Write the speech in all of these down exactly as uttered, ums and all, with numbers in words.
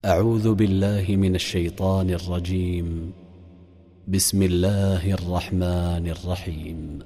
أعوذ بالله من الشيطان الرجيم. بسم الله الرحمن الرحيم.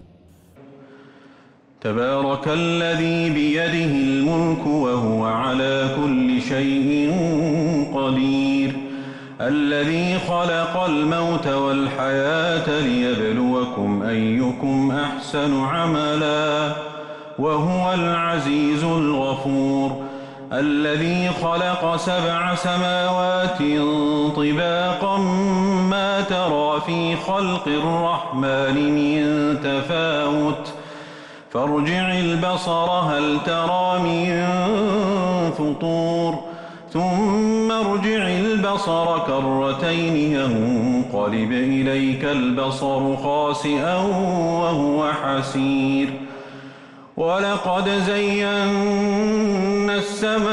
تبارك الذي بيده الملك وهو على كل شيء قدير، الذي خلق الموت والحياة ليبلوكم أيكم أحسن عملا وهو العزيز الغفور، الذي خلق سبع سماوات طباقا ما ترى في خلق الرحمن من تفاوت فارجع البصر هل ترى من فطور ثم ارجع البصر كرتين ينقلب إليك البصر خاسئا وهو حسير، ولقد زينا السماء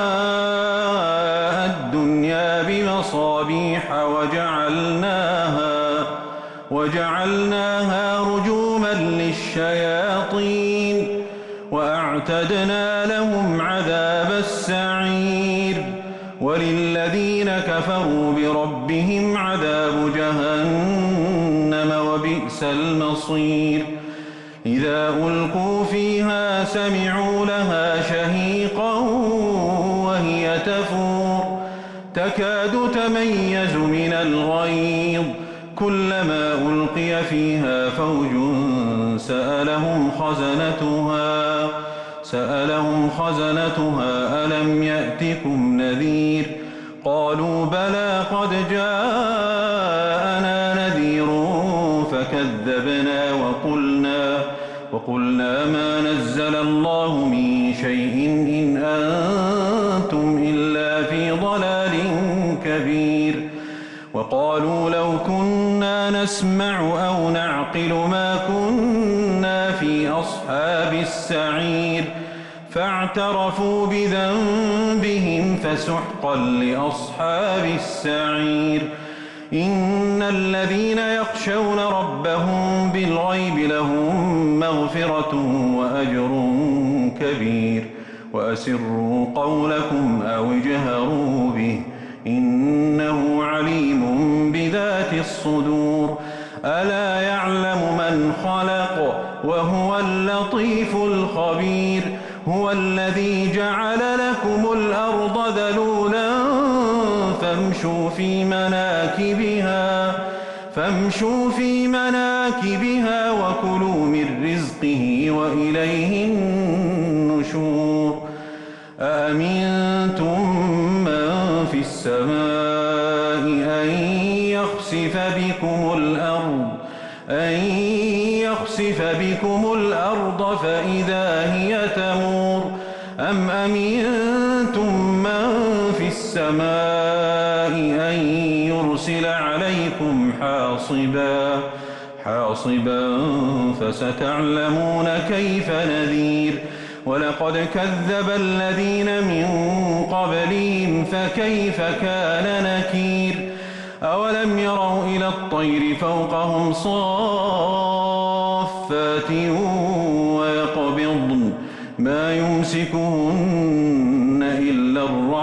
الدنيا بمصابيح وجعلناها, وجعلناها رجوما للشياطين وأعتدنا لهم عذاب السعير، وللذين كفروا بربهم عذاب جهنم وبئس المصير. إذا ألقوا فيها سمعوا لها شهيقا وهي تفور تكاد تميز من الغيظ، كلما ألقي فيها فوج سألهم خزنتها سألهم خزنتها ألم يأتكم نذير؟ قالوا بلى قد جاءنا نذير فكذبنا وقلنا وقلنا ما نزل الله من شيء إن أنتم إلا في ضلال كبير. وقالوا لو كنا نسمع أو نعقل ما كنا في أصحاب السعير، فاعترفوا بذنبهم فسحقا لأصحاب السعير. إن الذين يخشون ربهم بالغيب لهم مغفرة وأجر كبير، وأسروا قولكم أو اجهروا به إنه عليم بذات الصدور. ألا يعلم من خلق وهو اللطيف الخبير. هو الذي جعل لكم الأرض ذلولا فامشوا في مناكبها فامشوا في مناكبها وكلوا من رزقه وإليه النشور. أأمنتم من في السماء أن يخسف بكم الأرض أن يخسف بكم الأرض فإذا هي تمور، أم أمنتم من في السماء أن يرسل عليكم حاصبا حاصبا فستعلمون كيف نذير. ولقد كذب الذين من قبلهم فكيف كان نكير. أولم يروا إلى الطير فوقهم صافات ويقبضن ما يمسكهن إلا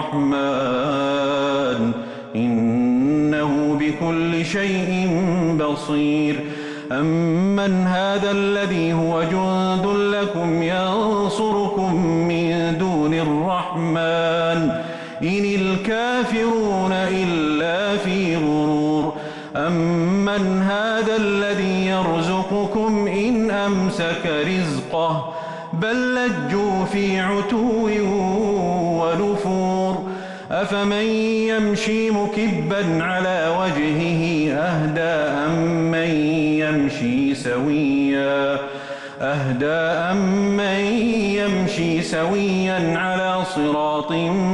الرحمن إنه بكل شيء بصير. أمن هذا الذي هو جند لكم ينصركم من دون الرحمن إن الكافرون إلا في غرور. أمن هذا الذي يرزقكم إن أمسك رزقه بل لجوا في عتو ونفور. أفمن يمشي مكبا على وجهه أهدى أمن يمشي سويا أهدى أمن يمشي سويا على صراط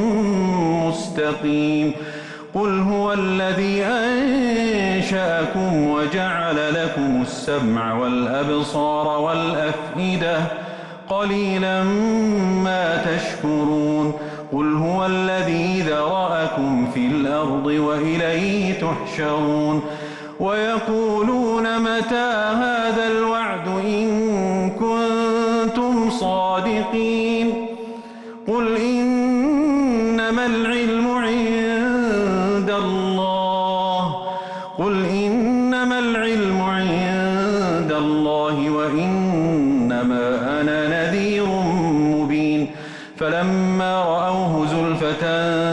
مستقيم. قل هو الذي أنشأكم وجعل لكم السمع والأبصار والأفئدة قليلا ما تشكرون. قل هو الذي ذرأكم في الأرض وإليه تحشرون. ويقولون متى هذا الوعد إن كنتم صادقين. قل إنما العلم عند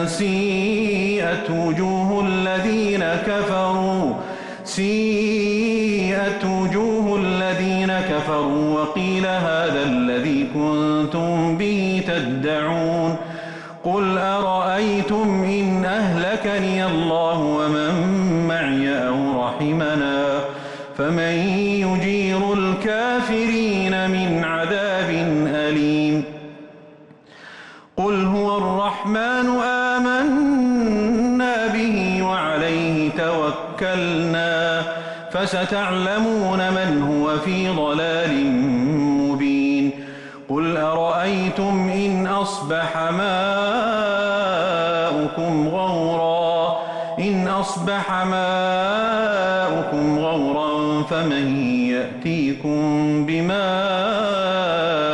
سيئت وجوه الذين كفروا سيئت وجوه الذين كفروا وقيل هذا الذي كنتم به تدعون قل أرأيتم إن أهلكني الله ومن معي أو رحمنا فمن يجير الكافرين من عذاب أليم قل هو الرحمن آمنا به وعليه توكلنا فستعلمون من هو في ضلال مبين قل أرأيتم إن أصبح ماؤكم غورا إن أصبح ماؤكم غورا فمن يأتيكم بماء